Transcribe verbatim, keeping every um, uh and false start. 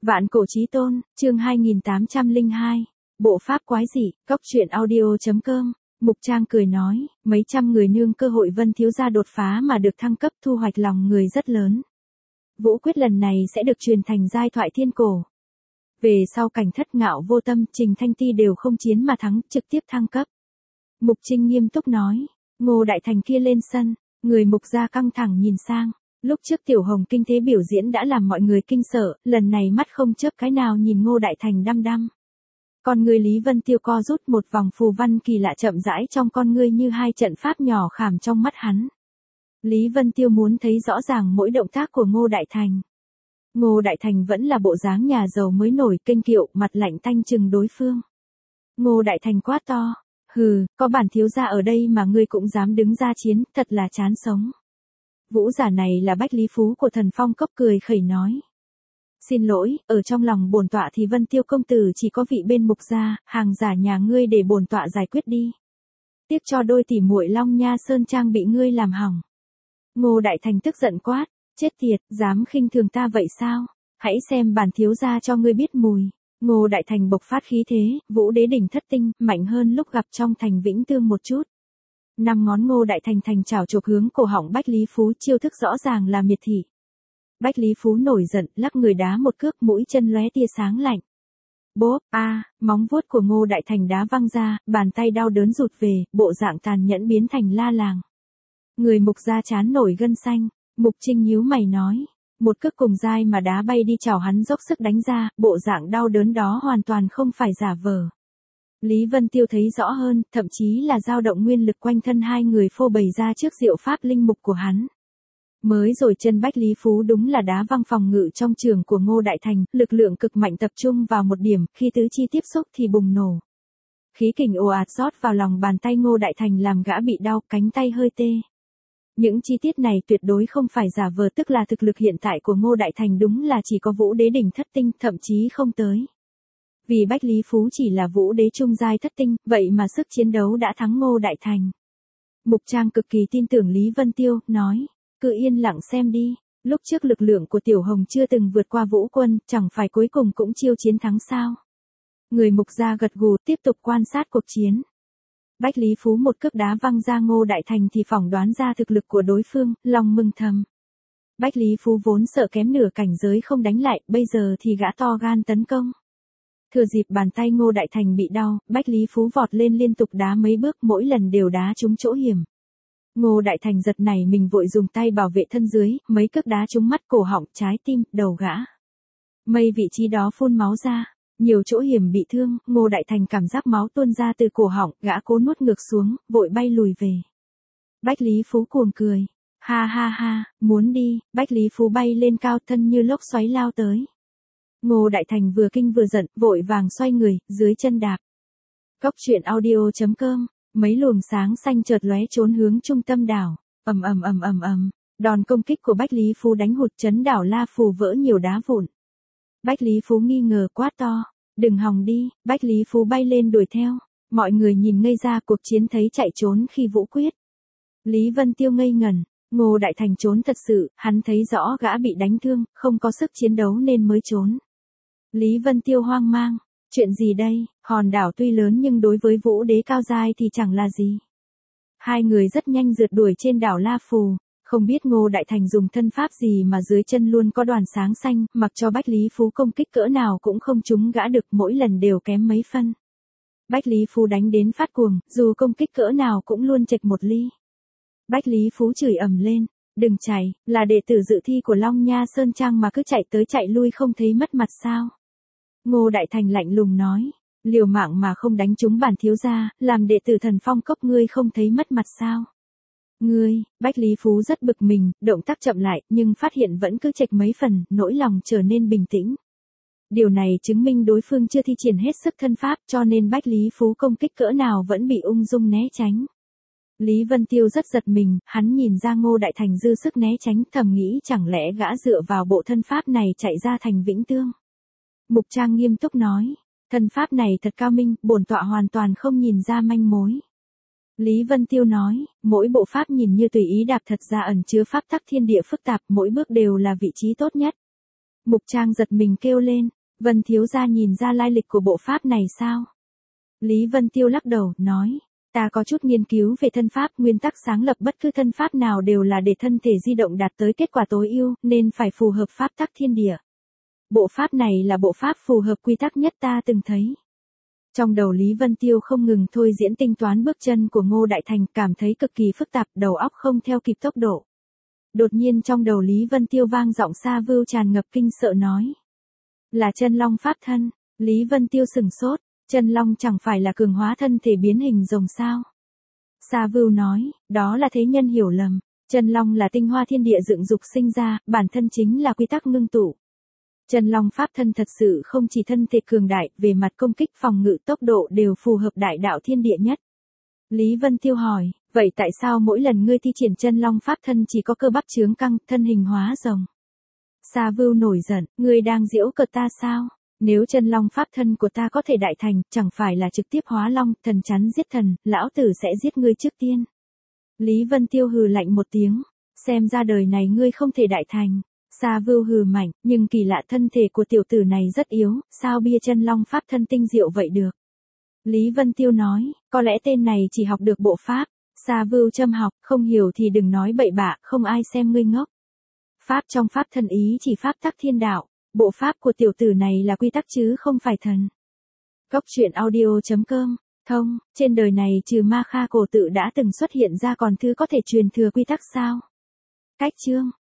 Vạn cổ chí tôn, chương hai nghìn tám trăm lẻ hai. Bộ pháp quái dị, cóc truyện audio.com. Mục Trang cười nói, mấy trăm người nương cơ hội Vân thiếu gia đột phá mà được thăng cấp, thu hoạch lòng người rất lớn. Vũ quyết lần này sẽ được truyền thành giai thoại thiên cổ. Về sau Cảnh Thất, Ngạo Vô Tâm, Trình Thanh Ti đều không chiến mà thắng, trực tiếp thăng cấp. Mục Trinh nghiêm túc nói, Ngô Đại Thành kia lên sân, người Mục gia căng thẳng nhìn sang. Lúc trước Tiểu Hồng kinh thế biểu diễn đã làm mọi người kinh sợ, lần này mắt không chớp cái nào nhìn Ngô Đại Thành đăm đăm. Con người Lý Vân Tiêu co rút, một vòng phù văn kỳ lạ chậm rãi trong con ngươi như hai trận pháp nhỏ khảm trong mắt hắn. Lý Vân Tiêu muốn thấy rõ ràng mỗi động tác của Ngô Đại Thành. Ngô Đại Thành vẫn là bộ dáng nhà giàu mới nổi, kênh kiệu, mặt lạnh tanh chừng đối phương. Ngô Đại Thành quát to, hừ, có bản thiếu gia ở đây mà ngươi cũng dám đứng ra chiến, thật là chán sống. Vũ giả này là Bách Lý Phú của Thần Phong Cốc, cười khẩy nói. Xin lỗi, ở trong lòng bổn tọa thì Vân Tiêu công tử chỉ có vị bên Mục gia, hàng giả nhà ngươi để bổn tọa giải quyết đi. Tiếc cho đôi tỷ muội Long Nha Sơn Trang bị ngươi làm hỏng. Ngô Đại Thành tức giận quát, chết tiệt, dám khinh thường ta vậy sao? Hãy xem bản thiếu gia cho ngươi biết mùi. Ngô Đại Thành bộc phát khí thế, Vũ Đế đỉnh thất tinh, mạnh hơn lúc gặp trong thành Vĩnh Tương một chút. Năm ngón Ngô Đại Thành thành chảo chộp hướng cổ họng Bách Lý Phú, chiêu thức rõ ràng là miệt thị. Bách Lý Phú nổi giận, lắc người đá một cước, mũi chân lóe tia sáng lạnh. Bốp, a, à, móng vuốt của Ngô Đại Thành đá văng ra, bàn tay đau đớn rụt về, bộ dạng tàn nhẫn biến thành la làng. Người Mục gia chán nổi gân xanh, Mục Trinh nhíu mày nói, một cước cùng dai mà đá bay đi chảo hắn dốc sức đánh ra, bộ dạng đau đớn đó hoàn toàn không phải giả vờ. Lý Vân Tiêu thấy rõ hơn, thậm chí là dao động nguyên lực quanh thân hai người phô bày ra trước diệu pháp linh mục của hắn. Mới rồi chân Bách Lý Phú đúng là đá văng phòng ngự trong trường của Ngô Đại Thành, lực lượng cực mạnh tập trung vào một điểm, khi tứ chi tiếp xúc thì bùng nổ. Khí kình ồ ạt rót vào lòng bàn tay Ngô Đại Thành làm gã bị đau, cánh tay hơi tê. Những chi tiết này tuyệt đối không phải giả vờ, tức là thực lực hiện tại của Ngô Đại Thành đúng là chỉ có Vũ Đế đỉnh thất tinh, thậm chí không tới. Vì Bách Lý Phú chỉ là Vũ Đế trung giai thất tinh, vậy mà sức chiến đấu đã thắng Ngô Đại Thành. Mục Trang cực kỳ tin tưởng Lý Vân Tiêu, nói, cứ yên lặng xem đi, lúc trước lực lượng của Tiểu Hồng chưa từng vượt qua Vũ Quân, chẳng phải cuối cùng cũng chiêu chiến thắng sao. Người Mục gia gật gù, tiếp tục quan sát cuộc chiến. Bách Lý Phú một cước đá văng ra Ngô Đại Thành thì phỏng đoán ra thực lực của đối phương, lòng mừng thầm. Bách Lý Phú vốn sợ kém nửa cảnh giới không đánh lại, bây giờ thì gã to gan tấn công. Thừa dịp bàn tay Ngô Đại Thành bị đau, Bách Lý Phú vọt lên liên tục đá mấy bước, mỗi lần đều đá trúng chỗ hiểm. Ngô Đại Thành giật nảy mình vội dùng tay bảo vệ thân dưới, mấy cước đá trúng mắt, cổ họng, trái tim, đầu gã. Mây vị trí đó phun máu ra, nhiều chỗ hiểm bị thương, Ngô Đại Thành cảm giác máu tuôn ra từ cổ họng, gã cố nuốt ngược xuống, vội bay lùi về. Bách Lý Phú cuồng cười, ha ha ha, muốn đi, Bách Lý Phú bay lên cao, thân như lốc xoáy lao tới. Ngô Đại Thành vừa kinh vừa giận, vội vàng xoay người, dưới chân đạp. Cóc truyện audio.com. Mấy luồng sáng xanh chợt lóe trốn hướng trung tâm đảo, ầm ầm ầm ầm ầm, đòn công kích của Bách Lý Phú đánh hụt chấn đảo La Phù vỡ nhiều đá vụn. Bách Lý Phú nghi ngờ quát to, đừng hòng đi, Bách Lý Phú bay lên đuổi theo, mọi người nhìn ngây ra, cuộc chiến thấy chạy trốn khi vũ quyết. Lý Vân Tiêu ngây ngẩn, Ngô Đại Thành trốn thật sự, hắn thấy rõ gã bị đánh thương, không có sức chiến đấu nên mới trốn. Lý Vân Tiêu hoang mang. Chuyện gì đây, hòn đảo tuy lớn nhưng đối với Vũ Đế cao giai thì chẳng là gì. Hai người rất nhanh rượt đuổi trên đảo La Phù, không biết Ngô Đại Thành dùng thân pháp gì mà dưới chân luôn có đoàn sáng xanh, mặc cho Bách Lý Phú công kích cỡ nào cũng không trúng gã được, mỗi lần đều kém mấy phân. Bách Lý Phú đánh đến phát cuồng, dù công kích cỡ nào cũng luôn chệch một ly. Bách Lý Phú chửi ầm lên, đừng chạy, là đệ tử dự thi của Long Nha Sơn Trang mà cứ chạy tới chạy lui không thấy mất mặt sao. Ngô Đại Thành lạnh lùng nói, liều mạng mà không đánh trúng bản thiếu gia, làm đệ tử Thần Phong Cốc ngươi không thấy mất mặt sao? Ngươi, Bách Lý Phú rất bực mình, động tác chậm lại, nhưng phát hiện vẫn cứ chệch mấy phần, nỗi lòng trở nên bình tĩnh. Điều này chứng minh đối phương chưa thi triển hết sức thân pháp, cho nên Bách Lý Phú công kích cỡ nào vẫn bị ung dung né tránh. Lý Vân Tiêu rất giật mình, hắn nhìn ra Ngô Đại Thành dư sức né tránh, thầm nghĩ chẳng lẽ gã dựa vào bộ thân pháp này chạy ra thành Vĩnh Tương. Mục Trang nghiêm túc nói, thân pháp này thật cao minh, bổn tọa hoàn toàn không nhìn ra manh mối. Lý Vân Tiêu nói, mỗi bộ pháp nhìn như tùy ý đạp thật ra ẩn chứa pháp tắc thiên địa phức tạp, mỗi bước đều là vị trí tốt nhất. Mục Trang giật mình kêu lên, Vân thiếu gia nhìn ra lai lịch của bộ pháp này sao? Lý Vân Tiêu lắc đầu, nói, ta có chút nghiên cứu về thân pháp, nguyên tắc sáng lập bất cứ thân pháp nào đều là để thân thể di động đạt tới kết quả tối ưu, nên phải phù hợp pháp tắc thiên địa. Bộ pháp này là bộ pháp phù hợp quy tắc nhất ta từng thấy. Trong đầu Lý Vân Tiêu không ngừng thôi diễn tính toán bước chân của Ngô Đại Thành, cảm thấy cực kỳ phức tạp, đầu óc không theo kịp tốc độ. Đột nhiên trong đầu Lý Vân Tiêu vang giọng Sa Vưu tràn ngập kinh sợ nói. Là chân long pháp thân. Lý Vân Tiêu sửng sốt, chân long chẳng phải là cường hóa thân thể biến hình rồng sao? Sa Vưu nói, đó là thế nhân hiểu lầm, chân long là tinh hoa thiên địa dựng dục sinh ra, bản thân chính là quy tắc ngưng tụ. Chân long pháp thân thật sự không chỉ thân thể cường đại, về mặt công kích phòng ngự tốc độ đều phù hợp đại đạo thiên địa nhất. Lý Vân Tiêu hỏi, vậy tại sao mỗi lần ngươi thi triển chân long pháp thân chỉ có cơ bắp chướng căng, thân hình hóa rồng? Sa Vưu nổi giận, ngươi đang giễu cợt ta sao? Nếu chân long pháp thân của ta có thể đại thành, chẳng phải là trực tiếp hóa long, thần chắn giết thần, lão tử sẽ giết ngươi trước tiên. Lý Vân Tiêu hừ lạnh một tiếng, xem ra đời này ngươi không thể đại thành. Sa Vưu hừ mạnh, nhưng kỳ lạ thân thể của tiểu tử này rất yếu, sao bia chân long pháp thân tinh diệu vậy được? Lý Vân Tiêu nói, có lẽ tên này chỉ học được bộ pháp. Sa Vưu châm học, không hiểu thì đừng nói bậy bạ, không ai xem ngươi ngốc. Pháp trong pháp thân ý chỉ pháp tắc thiên đạo, bộ pháp của tiểu tử này là quy tắc chứ không phải thần. Cốc truyện audio chấm com, thông, trên đời này trừ Ma Kha cổ tự đã từng xuất hiện ra còn thứ có thể truyền thừa quy tắc sao? Cách chương